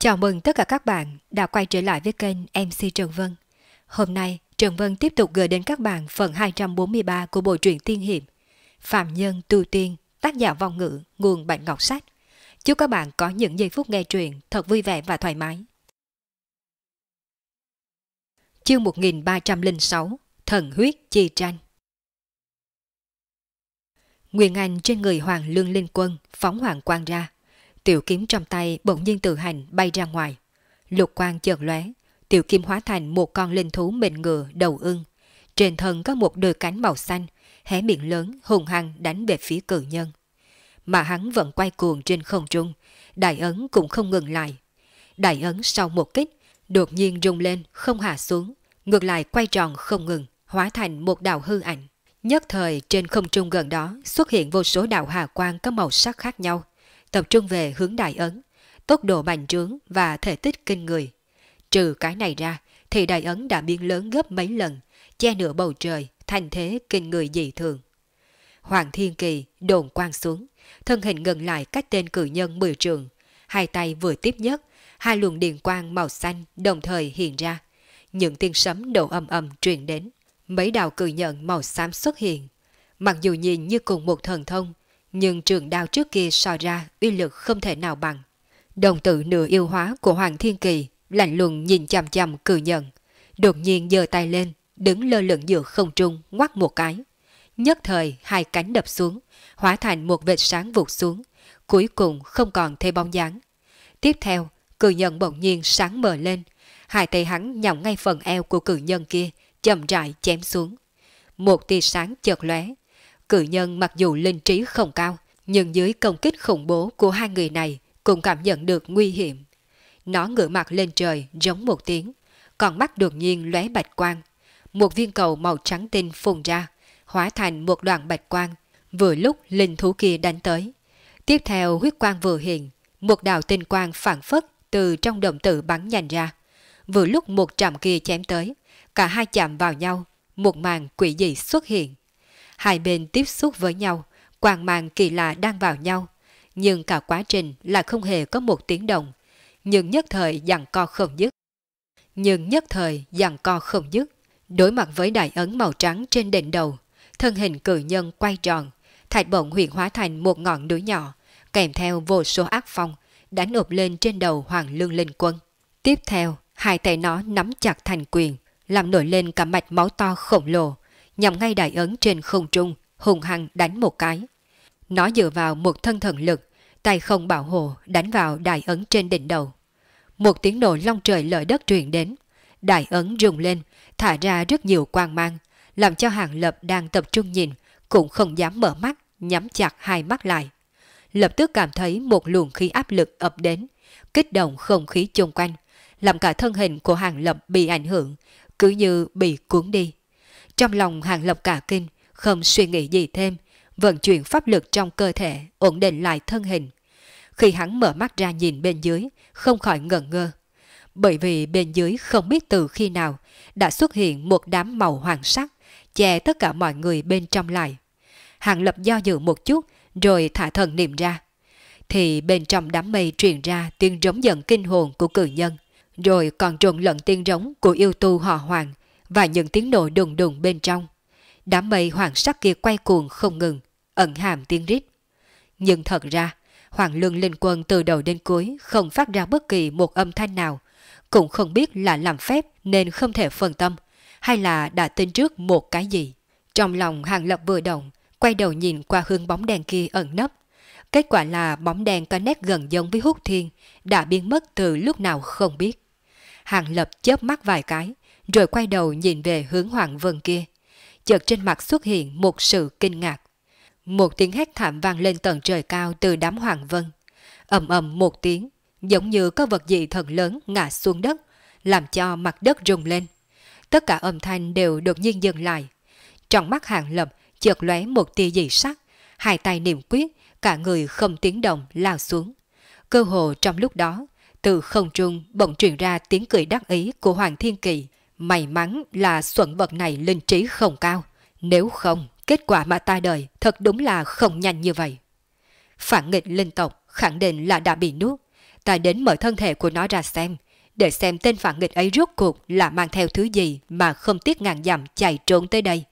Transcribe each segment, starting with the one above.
Chào mừng tất cả các bạn đã quay trở lại với kênh MC Trần Vân. Hôm nay, Trần Vân tiếp tục gửi đến các bạn phần 243 của bộ truyện tiên hiệp Phạm Nhân Tu Tiên, tác giả Vong Ngữ, nguồn Bạch Ngọc Sách. Chúc các bạn có những giây phút nghe truyện thật vui vẻ và thoải mái. Chương 1306, Thần huyết chi tranh. Nguyên Anh trên người Hoàng Lương Linh Quân phóng hoàng quang ra. Tiểu kiếm trong tay bỗng nhiên tự hành bay ra ngoài. Lục quang chợt lóe, tiểu kiếm hóa thành một con linh thú mệnh ngựa đầu ưng. Trên thân có một đôi cánh màu xanh, hé miệng lớn hùng hăng đánh về phía cự nhân. Mà hắn vẫn quay cuồng trên không trung, đại ấn cũng không ngừng lại. Đại ấn sau một kích, đột nhiên rung lên không hạ xuống, ngược lại quay tròn không ngừng, hóa thành một đạo hư ảnh. Nhất thời trên không trung gần đó xuất hiện vô số đạo hà quang có màu sắc khác nhau, tập trung về hướng đại ấn, tốc độ bành trướng và thể tích kinh người. Trừ cái này ra thì đại ấn đã biến lớn gấp mấy lần, che nửa bầu trời, thành thế kinh người dị thường. Hoàng Thiên Kỳ đồn quang xuống, thân hình ngừng lại cách tên cử nhân 10 trượng, hai tay vừa tiếp nhất, hai luồng điện quang màu xanh đồng thời hiện ra. Những tiếng sấm nổ ầm ầm truyền đến, mấy đạo cử nhân màu xám xuất hiện. Mặc dù nhìn như cùng một thần thông, nhưng trường đao trước kia so ra uy lực không thể nào bằng. Đồng tử nửa yêu hóa của Hoàng Thiên Kỳ lạnh lùng nhìn chằm chằm cử nhân, đột nhiên giơ tay lên, đứng lơ lửng giữa không trung ngoắc một cái. Nhất thời hai cánh đập xuống, hóa thành một vệt sáng vụt xuống, cuối cùng không còn thấy bóng dáng. Tiếp theo, cử nhân bỗng nhiên sáng mở lên, hai tay hắn nhắm ngay phần eo của cử nhân kia, chậm rãi chém xuống. Một tia sáng chợt lóe. Cử nhân mặc dù linh trí không cao, nhưng dưới công kích khủng bố của hai người này cũng cảm nhận được nguy hiểm. Nó ngửa mặt lên trời giống một tiếng, còn mắt đột nhiên lóe bạch quang. Một viên cầu màu trắng tinh phun ra, hóa thành một đoàn bạch quang, vừa lúc linh thú kia đánh tới. Tiếp theo huyết quang vừa hiện, một đạo tinh quang phản phất từ trong đồng tử bắn nhanh ra. Vừa lúc một trạm kia chém tới, cả hai chạm vào nhau, một màn quỷ dị xuất hiện. Hai bên tiếp xúc với nhau, quang mang kỳ lạ đang vào nhau, nhưng cả quá trình là không hề có một tiếng động, nhưng nhất thời giằng co không dứt. Đối mặt với đại ấn màu trắng trên đỉnh đầu, thân hình cử nhân quay tròn, thạch bổng huyện hóa thành một ngọn núi nhỏ, kèm theo vô số ác phong, đánh ụp lên trên đầu Hoàng Lương Linh Quân. Tiếp theo, hai tay nó nắm chặt thành quyền, làm nổi lên cả mạch máu to khổng lồ, nhằm ngay đại ấn trên không trung, hùng hăng đánh một cái. Nó dựa vào một thân thần lực, tay không bảo hộ đánh vào đại ấn trên đỉnh đầu. Một tiếng nổ long trời lở đất truyền đến, đại ấn rung lên, thả ra rất nhiều quang mang, làm cho Hàng Lập đang tập trung nhìn cũng không dám mở mắt, nhắm chặt hai mắt lại. Lập tức cảm thấy một luồng khí áp lực ập đến, kích động không khí chung quanh, làm cả thân hình của Hàng Lập bị ảnh hưởng, cứ như bị cuốn đi. Trong lòng Hàng Lập cả kinh, không suy nghĩ gì thêm, vận chuyển pháp lực trong cơ thể, ổn định lại thân hình. Khi hắn mở mắt ra nhìn bên dưới, không khỏi ngẩn ngơ. Bởi vì bên dưới không biết từ khi nào đã xuất hiện một đám màu hoàng sắc, che tất cả mọi người bên trong lại. Hàng Lập do dự một chút, rồi thả thần niệm ra. Thì bên trong đám mây truyền ra tiếng rống giận kinh hồn của cử nhân, rồi còn trộn lẫn tiếng rống của yêu tu họ Hoàng, và những tiếng nổ đùng đùng bên trong. Đám mây hoàng sắc kia quay cuồng không ngừng, ẩn hàm tiếng rít. Nhưng thật ra, Hoàng Lương Linh Quân từ đầu đến cuối không phát ra bất kỳ một âm thanh nào, cũng không biết là làm phép nên không thể phân tâm, hay là đã tin trước một cái gì. Trong lòng Hàng Lập vừa động, quay đầu nhìn qua hướng bóng đèn kia ẩn nấp. Kết quả là bóng đèn có nét gần giống với Hút Thiên, đã biến mất từ lúc nào không biết. Hàng Lập chớp mắt vài cái, rồi quay đầu nhìn về hướng Hoàng Vân kia. Chợt trên mặt xuất hiện một sự kinh ngạc. Một tiếng hét thảm vang lên tận trời cao từ đám Hoàng Vân. Ầm ầm một tiếng, giống như có vật gì thật lớn ngã xuống đất, làm cho mặt đất rung lên. Tất cả âm thanh đều đột nhiên dừng lại. Trong mắt Hàng Lập chợt lóe một tia dị sắc, hai tay niệm quyết, cả người không tiếng động lao xuống. Cơ hồ trong lúc đó, từ không trung bỗng truyền ra tiếng cười đắc ý của Hoàng Thiên Kỳ. May mắn là xuẩn vật này linh trí không cao, nếu không, kết quả mà ta đợi thật đúng là không nhanh như vậy. Phản nghịch linh tộc khẳng định là đã bị nuốt, Ta đến mở thân thể của nó ra xem, để xem tên phản nghịch ấy rốt cuộc là mang theo thứ gì mà không tiếc ngàn dặm chạy trốn tới đây.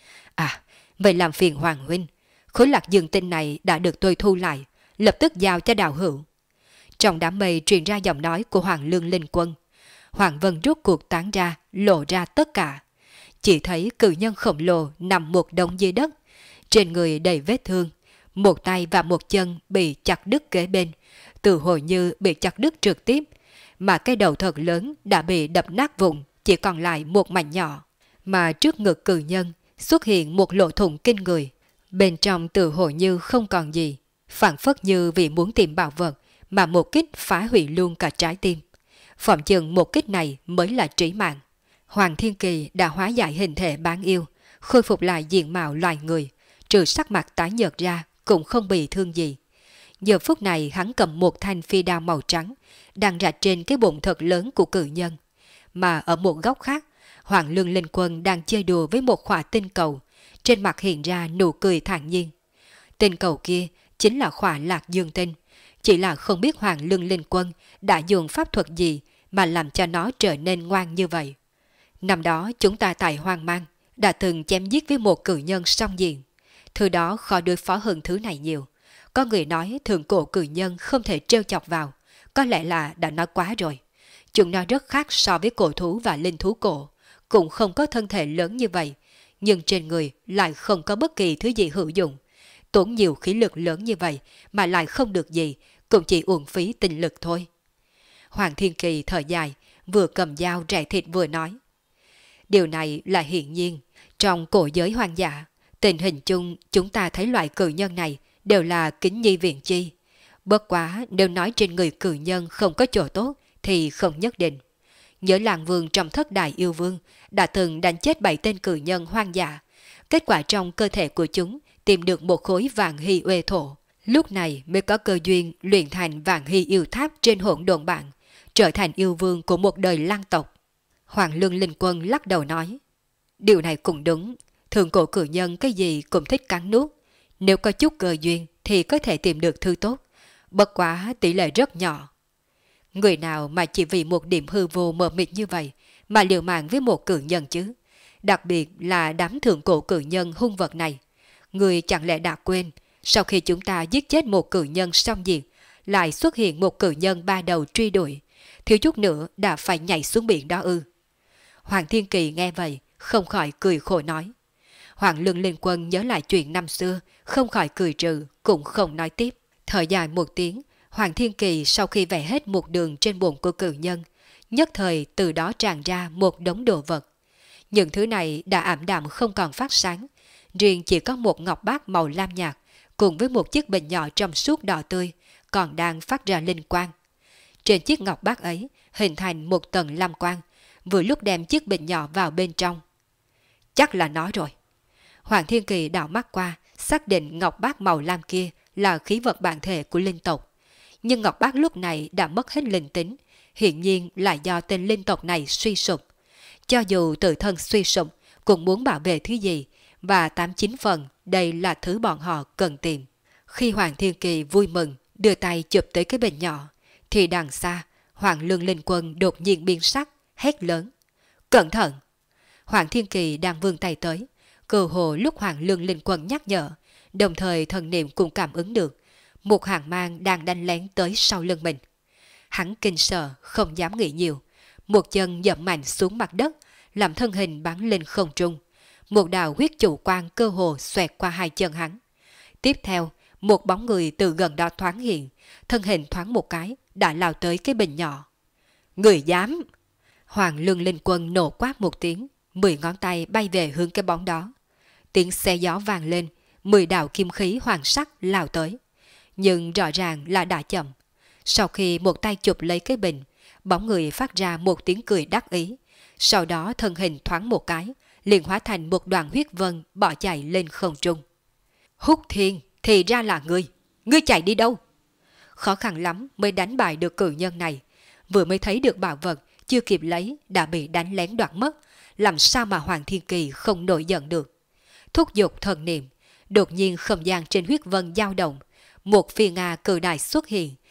À, vậy làm phiền Hoàng huynh, khối lạc dương tinh này đã được tôi thu lại, lập tức giao cho Đào Hữu. Trong đám mây truyền ra giọng nói của Hoàng Lương Linh Quân. Hoàng Vân rút cuộc tán ra, lộ ra tất cả. Chỉ thấy cự nhân khổng lồ nằm một đống dưới đất, trên người đầy vết thương, một tay và một chân bị chặt đứt kế bên, từ hồi như bị chặt đứt trực tiếp, mà cái đầu thật lớn đã bị đập nát vụn, chỉ còn lại một mảnh nhỏ. Mà trước ngực cự nhân xuất hiện một lỗ thủng kinh người, bên trong từ hồi như không còn gì, phảng phất như vì muốn tìm bảo vật mà một kích phá hủy luôn cả trái tim. Phỏng chừng một kích này mới là trí mạng. Hoàng Thiên Kỳ đã hóa giải hình thể bán yêu, khôi phục lại diện mạo loài người, trừ sắc mặt tái nhợt ra cũng không bị thương gì. Giờ phút này hắn cầm một thanh phi đao màu trắng, đang rạch trên cái bụng thật lớn của cự nhân. Mà ở một góc khác, Hoàng Lương Linh Quân đang chơi đùa với một khỏa tinh cầu, trên mặt hiện ra nụ cười thản nhiên. Tinh cầu kia chính là khỏa lạc dương tinh, chỉ là không biết Hoàng Lương Linh Quân đã dùng pháp thuật gì mà làm cho nó trở nên ngoan như vậy. Năm đó chúng ta tại Hoang Mang đã từng chém giết với một cự nhân song diện. Thứ đó khó đối phó hơn thứ này nhiều. Có người nói thượng cổ cự nhân không thể trêu chọc vào, có lẽ là đã nói quá rồi. Chúng nó rất khác so với cổ thú và linh thú cổ, cũng không có thân thể lớn như vậy, nhưng trên người lại không có bất kỳ thứ gì hữu dụng. Tốn nhiều khí lực lớn như vậy mà lại không được gì, cũng chỉ uổng phí tinh lực thôi. Hoàng Thiên Kỳ thở dài, vừa cầm dao rẻ thịt vừa nói. Điều này là hiển nhiên, trong cổ giới hoang dã, tình hình chung chúng ta thấy loại cự nhân này đều là kính nhi viện chi. Bất quá nếu nói trên người cự nhân không có chỗ tốt thì không nhất định. Nhớ làng vương trong thất đại yêu vương đã từng đánh chết 7 tên cự nhân hoang dã. Kết quả trong cơ thể của chúng tìm được một khối vàng hy uê thổ. Lúc này mới có cơ duyên luyện thành vàng hy yêu tháp trên hỗn độn bản, trở thành yêu vương của một đời lang tộc. Hoàng Lương Linh Quân lắc đầu nói. Điều này cũng đúng, thượng cổ cự nhân cái gì cũng thích cắn nuốt. Nếu có chút cơ duyên thì có thể tìm được thứ tốt, bất quá tỷ lệ rất nhỏ. Người nào mà chỉ vì một điểm hư vô mờ mịt như vậy mà liều mạng với một cự nhân chứ? Đặc biệt là đám thượng cổ cự nhân hung vật này. Người chẳng lẽ đã quên, sau khi chúng ta giết chết một cự nhân xong diệt, lại xuất hiện một cự nhân ba đầu truy đuổi, thiếu chút nữa đã phải nhảy xuống biển đó ư? Hoàng Thiên Kỳ nghe vậy, không khỏi cười khổ nói. Hoàng Lương Linh Quân nhớ lại chuyện năm xưa, không khỏi cười trừ, cũng không nói tiếp. Thở dài một tiếng, Hoàng Thiên Kỳ sau khi vẽ hết một đường trên bụng của cự nhân, nhất thời từ đó tràn ra một đống đồ vật. Những thứ này đã ảm đạm không còn phát sáng, riêng chỉ có một ngọc bát màu lam nhạt, cùng với một chiếc bình nhỏ trong suốt đỏ tươi, còn đang phát ra linh quang. Trên chiếc ngọc bát ấy hình thành một tầng lam quang, vừa lúc đem chiếc bình nhỏ vào bên trong. Chắc là nó rồi. Hoàng Thiên Kỳ đảo mắt qua, xác định ngọc bát màu lam kia là khí vật bản thể của linh tộc. Nhưng ngọc bát lúc này đã mất hết linh tính, hiển nhiên là do tên linh tộc này suy sụp. Cho dù tự thân suy sụp, cũng muốn bảo vệ thứ gì, và 89 phần đây là thứ bọn họ cần tìm. Khi Hoàng Thiên Kỳ vui mừng, đưa tay chụp tới cái bình nhỏ, thì đằng xa, Hoàng Lương Linh Quân đột nhiên biến sắc, hét lớn. Cẩn thận! Hoàng Thiên Kỳ đang vươn tay tới, cơ hồ lúc Hoàng Lương Linh Quân nhắc nhở, đồng thời thần niệm cũng cảm ứng được, một hàng mang đang đánh lén tới sau lưng mình. Hắn kinh sợ, không dám nghĩ nhiều, một chân dậm mạnh xuống mặt đất, làm thân hình bắn lên không trung. Một đạo huyết chủ quang cơ hồ xoẹt qua hai chân hắn. Tiếp theo, một bóng người từ gần đó thoáng hiện, thân hình thoáng một cái, đã lao tới cái bình nhỏ. Người dám! Hoàng Lương Linh Quân nổ quát một tiếng, 10 ngón tay bay về hướng cái bóng đó. Tiếng xe gió vang lên, 10 đạo kim khí hoàng sắc lao tới. Nhưng rõ ràng là đã chậm. Sau khi một tay chụp lấy cái bình, bóng người phát ra một tiếng cười đắc ý. Sau đó thân hình thoáng một cái, liền hóa thành một đoàn huyết vân bỏ chạy lên không trung. Húc Thiên, thì ra là ngươi chạy đi đâu? Khó khăn lắm mới đánh bại được cự nhân này. Vừa mới thấy được bảo vật, chưa kịp lấy đã bị đánh lén đoạt mất. Làm sao mà Hoàng Thiên Kỳ không nổi giận được? Thúc giục thần niệm, đột nhiên không gian trên huyết vân dao động. Một phi Nga cự đại xuất hiện,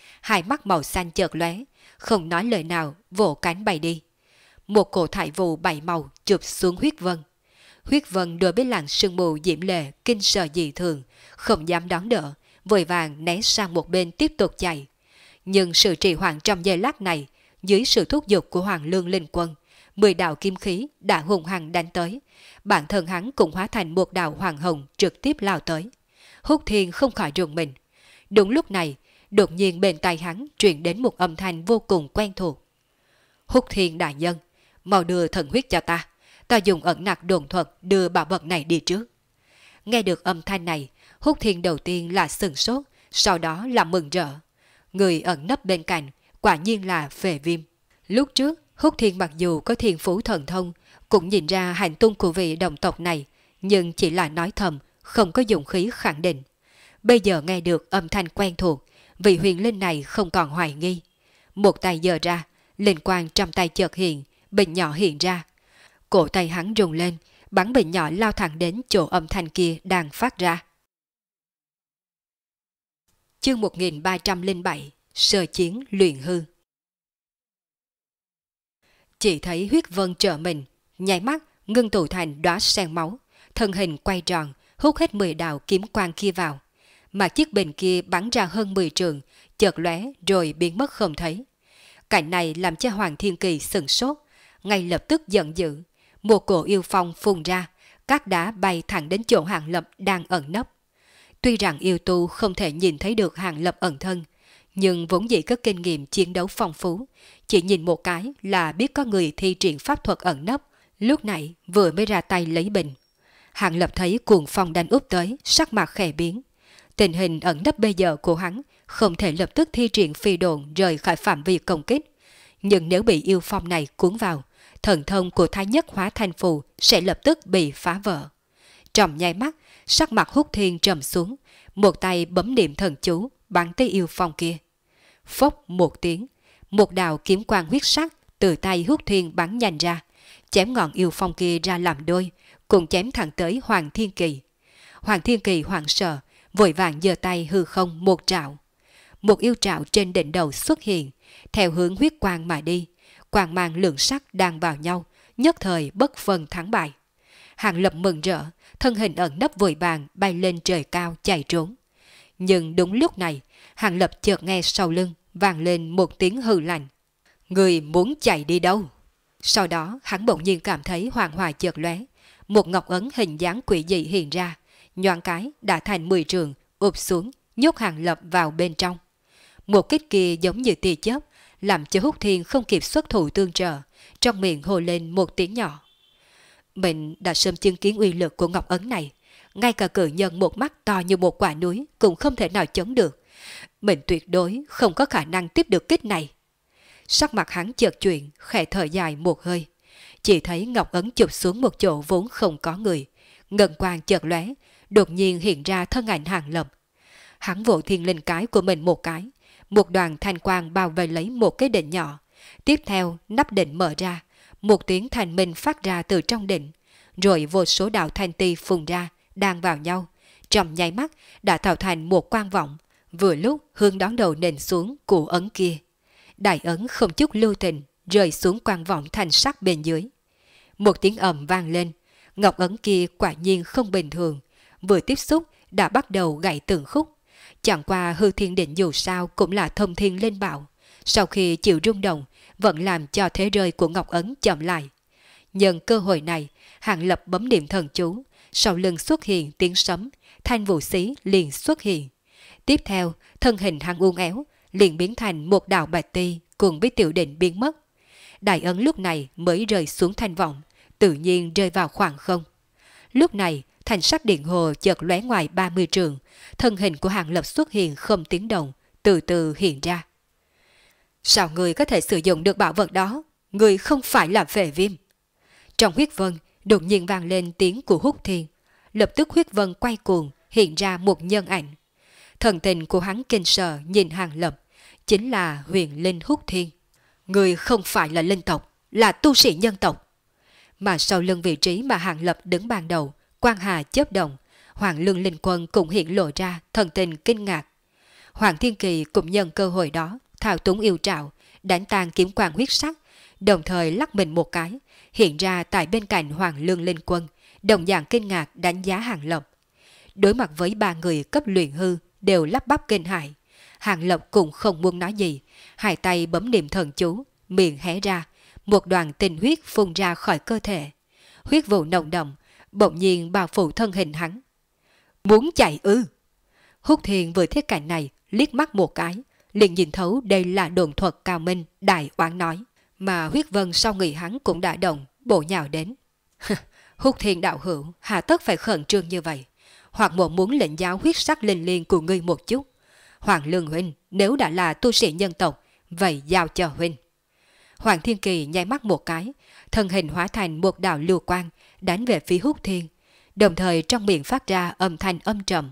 hai mắt màu xanh chợt lóe, không nói lời nào, vỗ cánh bay đi. Một cổ thải vụ bảy màu chụp xuống huyết vân. Huyết vân đối với làn sương mù diễm lệ kinh sợ dị thường, không dám đón đỡ, vội vàng né sang một bên tiếp tục chạy. Nhưng sự trì hoãn trong giây lát này, dưới sự thúc giục của Hoàng Lương Linh Quân, 10 đạo kim khí đã hùng hăng đánh tới. Bản thân hắn cũng hóa thành một đạo hoàng hồng trực tiếp lao tới. Húc Thiên không khỏi rùng mình. Đúng lúc này, đột nhiên bên tai hắn truyền đến một âm thanh vô cùng quen thuộc. Húc Thiên đại nhân, mau đưa thần huyết cho ta. Ta dùng ẩn nặc đồn thuật đưa bảo vật này đi trước. Nghe được âm thanh này, Húc Thiên đầu tiên là sừng sốt, sau đó là mừng rỡ. Người ẩn nấp bên cạnh, quả nhiên là Phệ Viêm. Lúc trước, Húc Thiên mặc dù có thiên phú thần thông, cũng nhìn ra hành tung của vị đồng tộc này, nhưng chỉ là nói thầm, không có dụng khí khẳng định. Bây giờ nghe được âm thanh quen thuộc, vị huyền linh này không còn hoài nghi. Một tay giơ ra, linh quang trong tay chợt hiện, bình nhỏ hiện ra. Cổ tay hắn rung lên, bắn bình nhỏ lao thẳng đến chỗ âm thanh kia đang phát ra. Chương 1307, Sơ chiến luyện hư. Chỉ thấy huyết vân trợ mình, nháy mắt ngưng tụ thành đóa sen máu, thân hình quay tròn, hút hết 10 đạo kiếm quang kia vào. Mà chiếc bình kia bắn ra hơn 10 trường, chợt lóe rồi biến mất không thấy. Cảnh này làm cho Hoàng Thiên Kỳ sửng sốt, ngay lập tức giận dữ. Một cổ yêu phong phun ra, các đá bay thẳng đến chỗ Hàng Lập đang ẩn nấp. Tuy rằng yêu tu không thể nhìn thấy được Hàng Lập ẩn thân, nhưng vốn dĩ có kinh nghiệm chiến đấu phong phú, chỉ nhìn một cái là biết có người thi triển pháp thuật ẩn nấp, lúc này vừa mới ra tay lấy bình. Hàng Lập thấy cuồng phong đánh úp tới, sắc mặt khẽ biến. Tình hình ẩn nấp bây giờ của hắn không thể lập tức thi triển phi độn rời khỏi phạm vi công kích, nhưng nếu bị yêu phong này cuốn vào, thần thông của Thái Nhất Hóa Thanh Phù sẽ lập tức bị phá vỡ. Trong nháy mắt, sắc mặt Húc Thiên trầm xuống, một tay bấm niệm thần chú bắn tới yêu phong kia. Phốc một tiếng, một đạo kiếm quang huyết sắc từ tay Húc Thiên bắn nhanh ra, chém ngọn yêu phong kia ra làm đôi, cùng chém thẳng tới Hoàng Thiên Kỳ. Hoàng Thiên Kỳ hoảng sợ, vội vàng giơ tay hư không một trảo. Một yêu trảo trên đỉnh đầu xuất hiện, theo hướng huyết quang mà đi, quang mang lượng sắc đang vào nhau, nhất thời bất phân thắng bại. Hàng Lập mừng rỡ, thân hình ẩn nấp vội vàng bay lên trời cao chạy trốn. Nhưng đúng lúc này, Hàng Lập chợt nghe sau lưng vang lên một tiếng hừ lạnh. Người muốn chạy đi đâu? Sau đó hắn bỗng nhiên cảm thấy hoàng hỏa chợt lóe, một ngọc ấn hình dáng quỷ dị hiện ra, nhoáng cái đã thành 10 trường, ụp xuống, nhốt Hàng Lập vào bên trong. Một kích kia giống như tia chớp, làm cho Húc Thiên không kịp xuất thủ tương trợ, trong miệng hô lên một tiếng nhỏ. Mình đã sớm chứng kiến uy lực của ngọc ấn này, ngay cả cự nhân một mắt to như một quả núi cũng không thể nào chống được. Mình tuyệt đối không có khả năng tiếp được kích này. Sắc mặt hắn chợt chuyển, khẽ thở dài một hơi. Chỉ thấy ngọc ấn chụp xuống một chỗ vốn không có người, ngân quang chợt lóe, đột nhiên hiện ra thân ảnh Hàng Lập. Hắn vỗ thiên linh cái của mình một cái, một đoàn thanh quang bao vây lấy một cái đỉnh nhỏ. Tiếp theo nắp đỉnh mở ra, một tiếng thanh minh phát ra từ trong đỉnh, rồi vô số đạo thanh ti phun ra, đang vào nhau, trong nháy mắt đã tạo thành một quang vọng, vừa lúc hướng đón đầu nền xuống của ấn kia. Đại ấn không chút lưu tình rơi xuống quang vọng thanh sắc bên dưới. Một tiếng ầm vang lên, ngọc ấn kia quả nhiên không bình thường, vừa tiếp xúc đã bắt đầu gãy từng khúc. Chẳng qua hư thiên định dù sao cũng là thông thiên linh bảo, sau khi chịu rung động vẫn làm cho thế rơi của ngọc ấn chậm lại. Nhân cơ hội này, Hàng Lập bấm niệm thần chú, sau lưng xuất hiện tiếng sấm, thanh vũ xí liền xuất hiện. Tiếp theo, thân hình hắn uốn éo liền biến thành một đạo bạch ti cùng với tiểu định biến mất. Đại ấn lúc này mới rơi xuống thanh vọng, tự nhiên rơi vào khoảng không. Lúc này, thành sắc điện hồ chợt lóe ngoài 30 trường, thân hình của Hàng Lập xuất hiện không tiếng động, từ từ hiện ra. Sao người có thể sử dụng được bảo vật đó? Người không phải là Phệ Viêm. Trong huyết vân đột nhiên vang lên tiếng của Húc Thiên, lập tức huyết vân quay cuồng, hiện ra một nhân ảnh. Thần tình của hắn kinh sợ nhìn Hàng Lập, chính là huyền linh Húc Thiên. Người không phải là linh tộc, là tu sĩ nhân tộc. Mà sau lưng vị trí mà Hàng Lập đứng ban đầu, quang hà chớp động, Hoàng Lương Linh Quân cũng hiện lộ ra thần tình kinh ngạc. Hoàng Thiên Kỳ cũng nhân cơ hội đó, thao túng yêu trảo, đánh tan kiếm quang huyết sắc, đồng thời lắc mình một cái, hiện ra tại bên cạnh Hoàng Lương Linh Quân, đồng dạng kinh ngạc đánh giá Hàng Lập. Đối mặt với ba người cấp luyện hư đều lắp bắp kinh hãi, Hàng Lập cũng không muốn nói gì, hai tay bấm niệm thần chú, miệng hé ra, một đoàn tinh huyết phun ra khỏi cơ thể. Huyết vụ nồng đậm, bỗng nhiên bao phủ thân hình hắn. Muốn chạy ư? Húc Thiên vừa thấy cảnh này, liếc mắt một cái, liền nhìn thấu đây là đồn thuật cao minh, đại oán nói. Mà huyết vân sau người hắn cũng đã động, bộ nhào đến. Húc Thiên đạo hữu, hà tất phải khẩn trương như vậy? Hoặc một muốn lệnh giáo huyết sắc linh liên của ngươi một chút. Hoàng Lương huynh, nếu đã là tu sĩ nhân tộc, vậy giao cho huynh. Hoàng Thiên Kỳ nháy mắt một cái, thân hình hóa thành một đạo lưu quang, đánh về phía Húc Thiên, đồng thời trong miệng phát ra âm thanh âm trầm.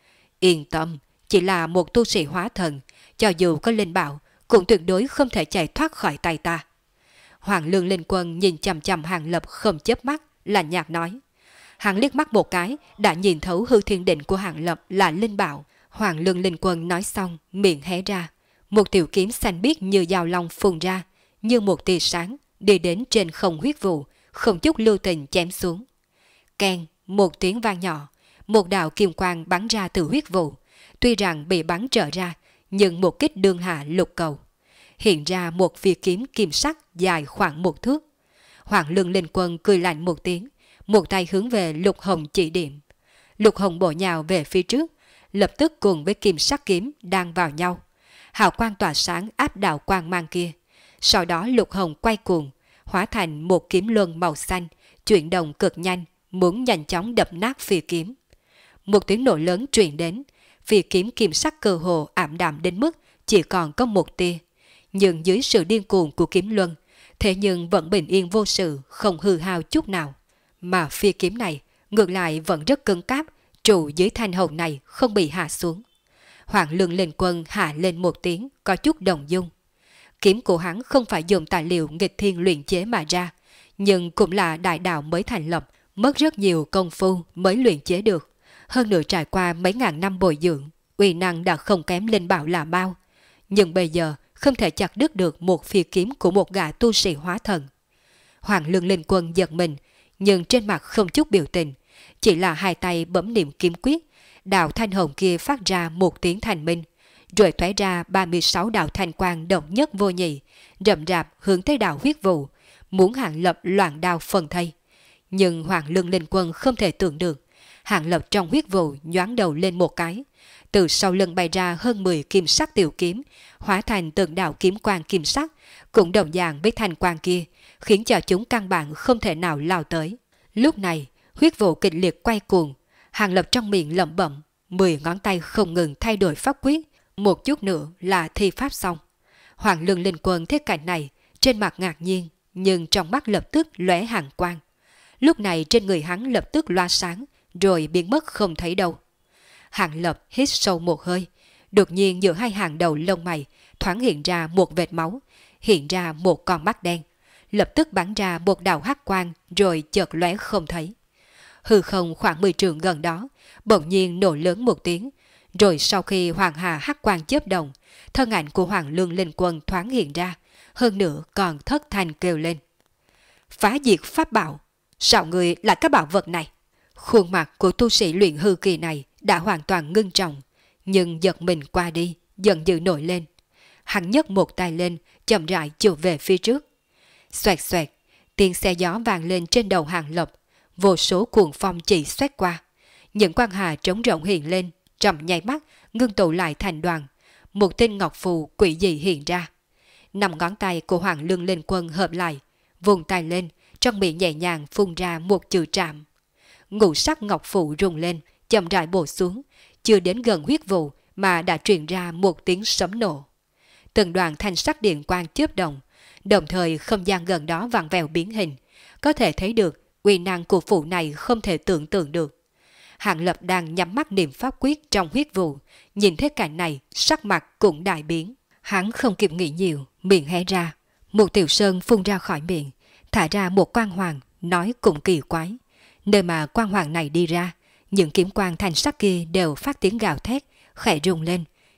Yên tâm, chỉ là một tu sĩ hóa thần, cho dù có linh bảo, cũng tuyệt đối không thể chạy thoát khỏi tay ta. Hoàng Lương Linh Quân nhìn chằm chằm Hàng Lập không chớp mắt, lạnh nhạt nói. Hắn liếc mắt một cái, đã nhìn thấu hư thiên định của Hàng Lập là linh bảo. Hoàng Lương Linh Quân nói xong, miệng hé ra, một tiểu kiếm xanh biếc như dao long phun ra, như một tia sáng, đi đến trên không huyết vụ, không chút lưu tình chém xuống. Keng, một tiếng vang nhỏ, một đạo kim quang bắn ra từ huyết vụ, tuy rằng bị bắn trở ra, nhưng một kích đương hạ lục cầu. Hiện ra một phi kiếm kim sắc dài khoảng một thước. Hoàng Lương Linh Quân cười lạnh một tiếng, một tay hướng về Lục Hồng chỉ điểm. Lục Hồng bổ nhào về phía trước, lập tức cùng với kim sắc kiếm đang vào nhau. Hào quang tỏa sáng áp đảo quang mang kia. Sau đó Lục Hồng quay cuồng, hóa thành một kiếm luân màu xanh, chuyển động cực nhanh, muốn nhanh chóng đập nát phi kiếm. Một tiếng nổ lớn truyền đến, phi kiếm kim sắc cơ hồ ảm đạm đến mức chỉ còn có một tia. Nhưng dưới sự điên cuồng của kiếm luân, thế nhưng vẫn bình yên vô sự, không hư hao chút nào. Mà phi kiếm này ngược lại vẫn rất cứng cáp, trụ dưới thanh hồng này không bị hạ xuống. Hoàng Lương Linh Quân hạ lên một tiếng, có chút đồng dung. Kiếm của hắn không phải dùng tài liệu nghịch thiên luyện chế mà ra, nhưng cũng là đại đạo mới thành lập, mất rất nhiều công phu mới luyện chế được. Hơn nữa trải qua mấy ngàn năm bồi dưỡng, uy năng đã không kém linh bảo là bao. Nhưng bây giờ không thể chặt đứt được một phi kiếm của một gã tu sĩ hóa thần. Hoàng Lương Linh Quân giật mình, nhưng trên mặt không chút biểu tình, chỉ là hai tay bấm niệm kiếm quyết, đạo thanh hồng kia phát ra một tiếng thành minh, rồi thoái ra 36 đạo thanh quang độc nhất vô nhị, rậm rạp hướng tới đạo huyết vụ, muốn Hàng Lập loạn đao phần thây. Nhưng Hoàng Lương Linh Quân không thể tưởng được, Hàng Lập trong huyết vụ nhoáng đầu lên một cái, từ sau lưng bay ra hơn 10 kim sắc tiểu kiếm, hóa thành từng đạo kiếm quang kim sắc, cũng đồng dạng với thanh quang kia, khiến cho chúng căn bản không thể nào lao tới. Lúc này, huyết vụ kịch liệt quay cuồng, Hàng Lập trong miệng lẩm bẩm, 10 ngón tay không ngừng thay đổi pháp quyết, một chút nữa là thi pháp xong. Hoàng Lương Linh Quân thấy cảnh này, trên mặt ngạc nhiên, nhưng trong mắt lập tức lóe hàn quang. Lúc này trên người hắn lập tức loa sáng, rồi biến mất không thấy đâu. Hàng Lập hít sâu một hơi, đột nhiên giữa hai hàng đầu lông mày thoáng hiện ra một vệt máu, hiện ra một con mắt đen, lập tức bắn ra một đạo hắc quang rồi chợt lóe không thấy. Hư không khoảng 10 trượng gần đó, bỗng nhiên nổ lớn một tiếng, rồi sau khi hoàng hà hắc quang chớp động, thân ảnh của Hoàng Lương Linh Quân thoáng hiện ra, hơn nữa còn thất thanh kêu lên. Phá diệt pháp bảo, sao người là cái bảo vật này? Khuôn mặt của tu sĩ luyện hư kỳ này đã hoàn toàn ngưng trọng, nhưng giật mình qua đi, giận dữ nổi lên. Hắn nhấc một tay lên, chậm rãi chụp về phía trước. Xoẹt xoẹt, tiếng xe gió vang lên trên đầu Hàng Lập, vô số cuồng phong chỉ xoét qua. Những quang hà trống rộng hiện lên, trong nháy mắt ngưng tụ lại thành đoàn. Một tên ngọc phù quỷ dị hiện ra. 5 ngón tay của Hoàng Lương Linh Quân hợp lại, vùng tay lên, trong miệng nhẹ nhàng phun ra một chữ trạm. Ngũ sắc ngọc phù rung lên, chậm rãi bổ xuống, chưa đến gần huyết vụ mà đã truyền ra một tiếng sấm nổ. Từng đoàn thanh sắc điện quang chớp động, đồng thời không gian gần đó vặn vẹo biến hình, có thể thấy được uy năng của phù này không thể tưởng tượng được. Hàng Lập đang nhắm mắt niệm pháp quyết trong huyết vụ, nhìn thấy cảnh này, sắc mặt cũng đại biến. Hắn không kịp nghĩ nhiều, miệng hé ra, một tiểu sơn phun ra khỏi miệng, thả ra một quang hoàng, nói cũng kỳ quái. Nơi mà quang hoàng này đi ra, những kiếm quang thanh sắc kia đều phát tiếng gào thét, khẽ rung lên,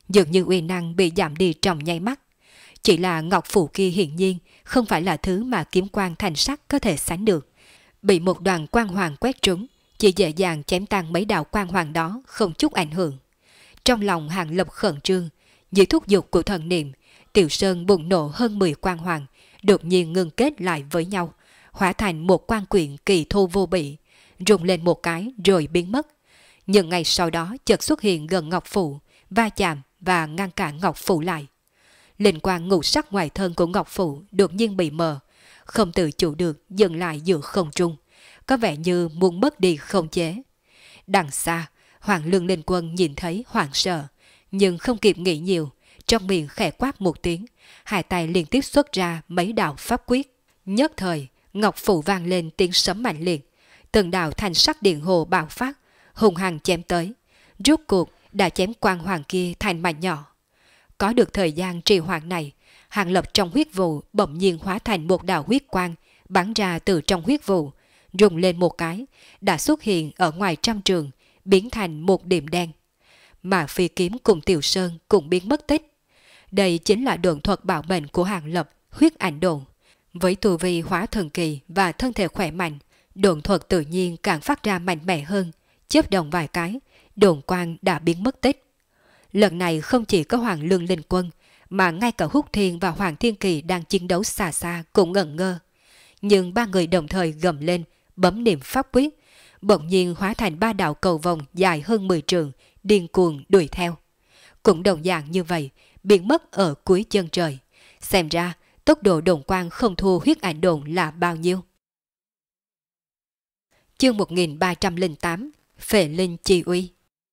dường như uy năng bị giảm đi trong nháy mắt. Chỉ là ngọc phù kia hiển nhiên không phải là thứ mà kiếm quang thành sắc có thể sánh được. Bị một đoàn quang hoàng quét trúng, chỉ dễ dàng chém tan mấy đạo quang hoàng đó, không chút ảnh hưởng. Trong lòng Hàng Lập khẩn trương, dưới thúc giục của thần niệm, Tiểu Sơn bùng nổ hơn 10 quang hoàng, đột nhiên ngưng kết lại với nhau, hóa thành một quang quyển kỳ thô vô bị, rung lên một cái rồi biến mất. Nhưng ngày sau đó chợt xuất hiện gần ngọc phù, va chạm và ngăn cản ngọc phù lại. Linh quang ngũ sắc ngoài thân của ngọc phù đột nhiên bị mờ, không tự chủ được dừng lại giữa không trung, có vẻ như muốn mất đi không chế. Đằng xa, Hoàng Lương Linh Quân nhìn thấy hoảng sợ, nhưng không kịp nghĩ nhiều, trong miệng khẽ quát một tiếng, hai tay liên tiếp xuất ra mấy đạo pháp quyết. Nhất thời, ngọc phù vang lên tiếng sấm mạnh liệt, từng đạo thanh sắc điện hồ bạo phát, hùng hăng chém tới, rốt cuộc đã chém quang hoàng kia thành mảnh nhỏ. Có được thời gian trì hoãn này, Hàng Lập trong huyết vụ bỗng nhiên hóa thành một đạo huyết quang bắn ra từ trong huyết vụ, rung lên một cái, đã xuất hiện ở ngoài trăm trường, biến thành một điểm đen. Mà phi kiếm cùng Tiểu Sơn cũng biến mất tích. Đây chính là độn thuật bảo mệnh của Hàng Lập, huyết ảnh độn. Với tu vi hóa thần kỳ và thân thể khỏe mạnh, độn thuật tự nhiên càng phát ra mạnh mẽ hơn, chớp động vài cái, độn quang đã biến mất tích. Lần này không chỉ có Hoàng Lương Linh Quân, mà ngay cả Húc Thiên và Hoàng Thiên Kỳ đang chiến đấu xa xa cũng ngẩn ngơ. Nhưng ba người đồng thời gầm lên, bấm niệm pháp quyết, bỗng nhiên hóa thành ba đạo cầu vồng dài hơn 10 trượng, điên cuồng đuổi theo. Cũng đồng dạng như vậy, biến mất ở cuối chân trời. Xem ra, tốc độ độn quang không thua huyết ảnh độn là bao nhiêu. Chương 1308, Phệ Linh Chi Uy.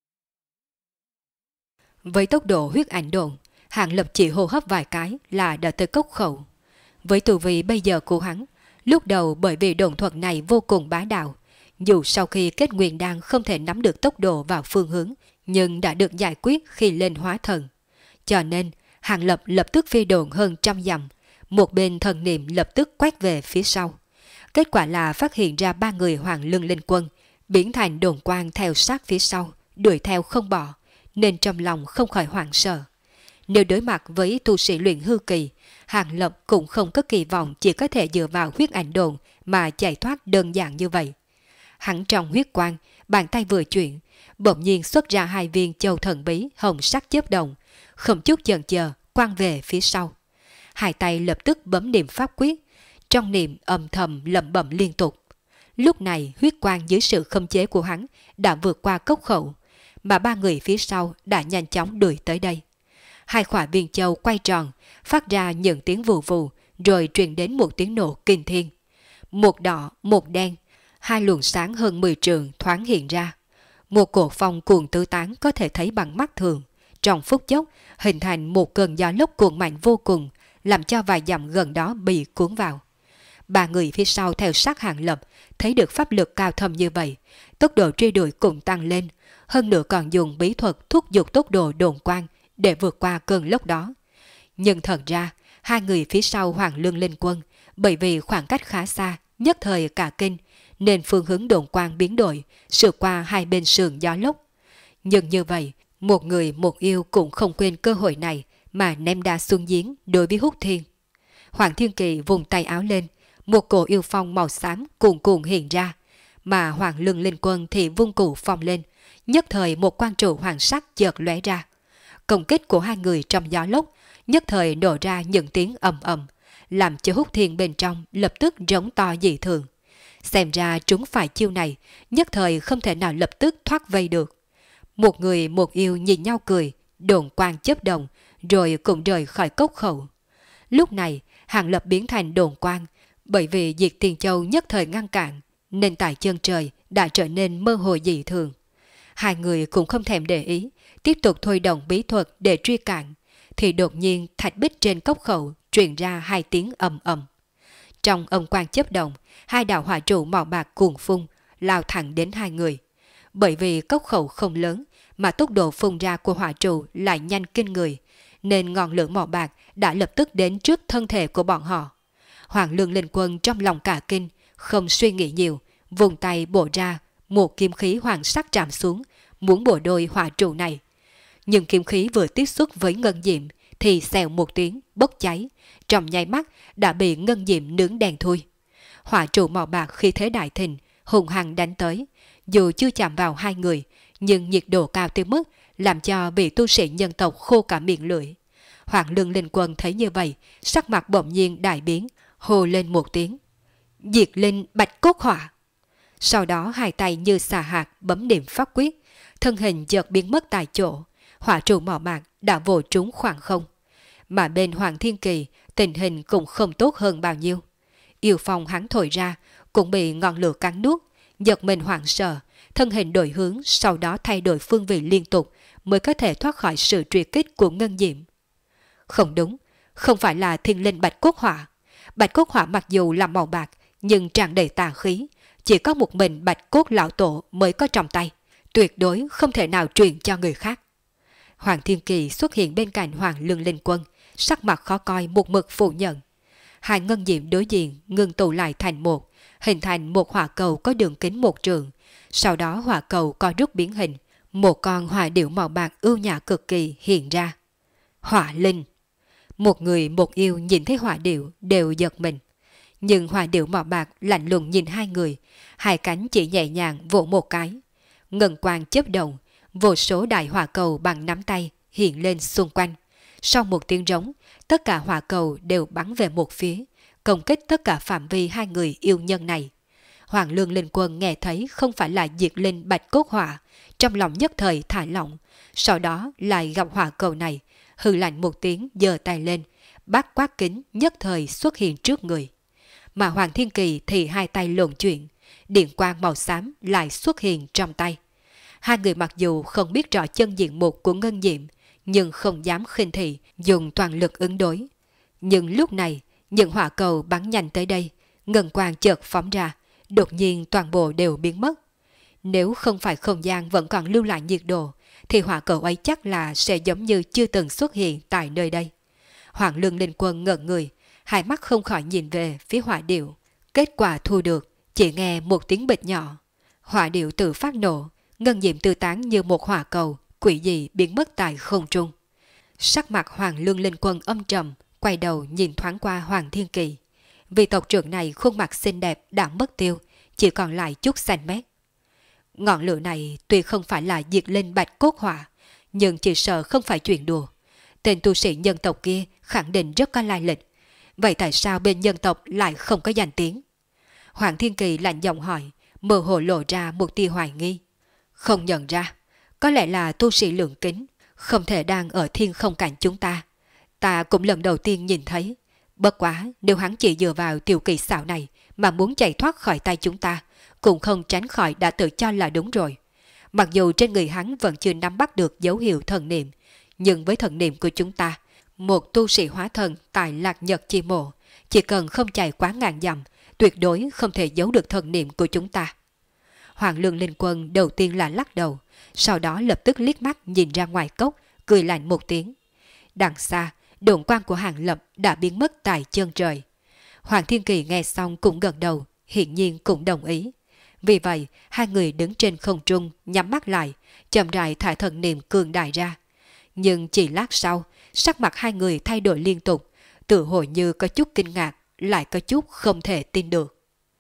Với tốc độ huyết ảnh độn, Hàng Lập chỉ hô hấp vài cái là đã tới cốc khẩu. Với tu vi bây giờ của hắn, lúc đầu bởi vì độn thuật này vô cùng bá đạo, dù sau khi kết nguyên đan không thể nắm được tốc độ vào phương hướng, nhưng đã được giải quyết khi lên hóa thần. Cho nên, Hàng Lập lập tức phi độn hơn trăm dặm, một bên thần niệm lập tức quét về phía sau. Kết quả là phát hiện ra ba người Hoàng Lương Linh Quân, biến thành đồn quang theo sát phía sau, đuổi theo không bỏ, nên trong lòng không khỏi hoảng sợ. Nếu đối mặt với tu sĩ luyện hư kỳ, Hàng Lập cũng không có kỳ vọng chỉ có thể dựa vào huyết ảnh đồn mà chạy thoát đơn giản như vậy. Hắn trong huyết quang, bàn tay vừa chuyển, bỗng nhiên xuất ra hai viên châu thần bí hồng sắc chớp động, không chút chần chờ quăng về phía sau. Hai tay lập tức bấm niệm pháp quyết, trong niệm âm thầm lẩm bẩm liên tục. Lúc này huyết quang dưới sự khống chế của hắn đã vượt qua cốc khẩu, mà ba người phía sau đã nhanh chóng đuổi tới đây. Hai quả viên châu quay tròn, phát ra những tiếng vù vù, rồi truyền đến một tiếng nổ kinh thiên. Một đỏ, một đen, hai luồng sáng hơn 10 trượng thoáng hiện ra. Một cổ phong cuồng tứ tán có thể thấy bằng mắt thường. Trong phút chốc, hình thành một cơn gió lốc cuồng mạnh vô cùng, làm cho vài dặm gần đó bị cuốn vào. Ba người phía sau theo sát Hàng Lập, thấy được pháp lực cao thâm như vậy, tốc độ truy đuổi cũng tăng lên, hơn nữa còn dùng bí thuật thúc giục tốc độ đồn quang để vượt qua cơn lốc đó. Nhưng thật ra, hai người phía sau Hoàng Lương Linh Quân, bởi vì khoảng cách khá xa, nhất thời cả kinh, nên phương hướng đồn quang biến đổi, sượt qua hai bên sườn gió lốc. Nhưng như vậy, một người một yêu cũng không quên cơ hội này mà ném đá xuống giếng đối với Húc Thiên. Hoàng Thiên Kỳ vùng tay áo lên, một cổ yêu phong màu xám cuồn cuộn hiện ra, mà Hoàng Lương Linh Quân thì vung cụ phong lên, nhất thời một quang trụ hoàng sắc chợt lóe ra. Công kích của hai người trong gió lốc nhất thời nổ ra những tiếng ầm ầm, làm cho Húc Thiên bên trong lập tức rống to dị thường. Xem ra chúng phải chiêu này, nhất thời không thể nào lập tức thoát vây được. Một người một yêu nhìn nhau cười, đồn quang chớp động, rồi cùng rời khỏi cốc khẩu. Lúc này, Hàng Lập biến thành đồn quang, bởi vì Diệt Tiền Châu nhất thời ngăn cản, nên tại chân trời đã trở nên mơ hồ dị thường. Hai người cũng không thèm để ý, tiếp tục thôi động bí thuật để truy cản, thì đột nhiên thạch bích trên cốc khẩu truyền ra hai tiếng ầm ầm. Trong âm quang chớp động, hai đạo hỏa trụ màu bạc cuồn phun, lao thẳng đến hai người. Bởi vì cốc khẩu không lớn, mà tốc độ phun ra của hỏa trụ lại nhanh kinh người, nên ngọn lửa màu bạc đã lập tức đến trước thân thể của bọn họ. Hoàng Lương Linh Quân trong lòng cả kinh, không suy nghĩ nhiều, vùng tay bổ ra, một kim khí hoàng sắc chạm xuống, muốn bổ đôi hỏa trụ này. nhưng kiếm khí vừa tiếp xúc với ngân diệm thì xèo một tiếng bốc cháy, trong nháy mắt đã bị ngân diệm nướng đen thui. Hỏa trụ màu bạc khi thế đại thịnh hùng hăng đánh tới, dù chưa chạm vào hai người, nhưng nhiệt độ cao tới mức làm cho vị tu sĩ nhân tộc khô cả miệng lưỡi. Hoàng Lương Linh Quân thấy như vậy, sắc mặt bỗng nhiên đại biến, hô lên một tiếng: Diệt linh bạch cốt hỏa. Sau đó hai tay như xà hạt bấm niệm pháp quyết, thân hình chợt biến mất tại chỗ, hỏa trụ màu bạc đã vồ trúng khoảng không. Mà bên Hoàng Thiên Kỳ tình hình cũng không tốt hơn bao nhiêu. Yêu phong hắn thổi ra cũng bị ngọn lửa cắn nuốt, giật mình hoảng sợ, thân hình đổi hướng, sau đó thay đổi phương vị liên tục mới có thể thoát khỏi sự truy kích của ngân diệm. Không đúng, không phải là thiên linh bạch cốt hỏa. Bạch cốt hỏa mặc dù là màu bạc nhưng tràn đầy tà khí, chỉ có một mình bạch cốt lão tổ mới có trong tay, tuyệt đối không thể nào truyền cho người khác. Hoàng Thiên Kỳ xuất hiện bên cạnh Hoàng Lương Linh Quân, sắc mặt khó coi một mực phủ nhận. Hai ngân diệm đối diện ngưng tụ lại thành một, hình thành một hỏa cầu có đường kính 1 trượng. Sau đó hỏa cầu co rút biến hình, một con hỏa điểu màu bạc ưu nhã cực kỳ hiện ra. Hỏa linh. Một người một yêu nhìn thấy hỏa điểu đều giật mình. Nhưng hỏa điểu màu bạc lạnh lùng nhìn hai người, hai cánh chỉ nhẹ nhàng vỗ một cái. Ngân quang chớp động, vô số đại hỏa cầu bằng nắm tay hiện lên xung quanh. Sau một tiếng rống, tất cả hỏa cầu đều bắn về một phía, công kích tất cả phạm vi hai người yêu nhân này. Hoàng Lương Linh Quân nghe thấy không phải là diệt linh bạch cốt hỏa, trong lòng nhất thời thả lỏng, sau đó lại gặp hỏa cầu này, hừ lạnh một tiếng giơ tay lên, bát quát kính nhất thời xuất hiện trước người. Mà Hoàng Thiên Kỳ thì hai tay lộn chuyển, điện quang màu xám lại xuất hiện trong tay. Hai người mặc dù không biết rõ chân diện mục của ngân diệm, nhưng không dám khinh thị, dùng toàn lực ứng đối. Nhưng lúc này, những hỏa cầu bắn nhanh tới đây, ngân quang chợt phóng ra, đột nhiên toàn bộ đều biến mất. Nếu không phải không gian vẫn còn lưu lại nhiệt độ, thì hỏa cầu ấy chắc là sẽ giống như chưa từng xuất hiện tại nơi đây. Hoàng Lương Linh Quân ngẩn người, hai mắt không khỏi nhìn về phía hỏa điệu. Kết quả thu được, chỉ nghe một tiếng bịch nhỏ. Hỏa điệu tự phát nổ, ngân diệm tư tán như một hỏa cầu, quỷ dị biến mất tại không trung. Sắc mặt Hoàng Lương Linh Quân âm trầm, quay đầu nhìn thoáng qua Hoàng Thiên Kỳ. Vị tộc trưởng này khuôn mặt xinh đẹp đã mất tiêu, chỉ còn lại chút xanh mét. Ngọn lửa này tuy không phải là diệt linh bạch cốt hỏa, nhưng chỉ sợ không phải chuyện đùa. Tên tu sĩ nhân tộc kia khẳng định rất có lai lịch. Vậy tại sao bên nhân tộc lại không có danh tiếng? Hoàng Thiên Kỳ lạnh giọng hỏi, mơ hồ lộ ra một tia hoài nghi. Không nhận ra, có lẽ là tu sĩ lượng kính, không thể đang ở thiên không cảnh chúng ta. Ta cũng lần đầu tiên nhìn thấy. Bất quá, nếu hắn chỉ dựa vào tiểu kỳ xảo này mà muốn chạy thoát khỏi tay chúng ta, cũng không tránh khỏi đã tự cho là đúng rồi. Mặc dù trên người hắn vẫn chưa nắm bắt được dấu hiệu thần niệm, nhưng với thần niệm của chúng ta, một tu sĩ hóa thần tại Lạc Nhật Chi Mộ, chỉ cần không chạy quá ngàn dặm, tuyệt đối không thể giấu được thần niệm của chúng ta. Hoàng Lương Linh Quân đầu tiên là lắc đầu, sau đó lập tức liếc mắt nhìn ra ngoài cốc, cười lạnh một tiếng. Đằng xa, độn quang của Hàng Lập đã biến mất tại chân trời. Hoàng Thiên Kỳ nghe xong cũng gật đầu, hiển nhiên cũng đồng ý. Vì vậy, hai người đứng trên không trung, nhắm mắt lại, chậm rãi thả thần niệm cường đại ra. Nhưng chỉ lát sau, sắc mặt hai người thay đổi liên tục, tự hồ như có chút kinh ngạc, lại có chút không thể tin được.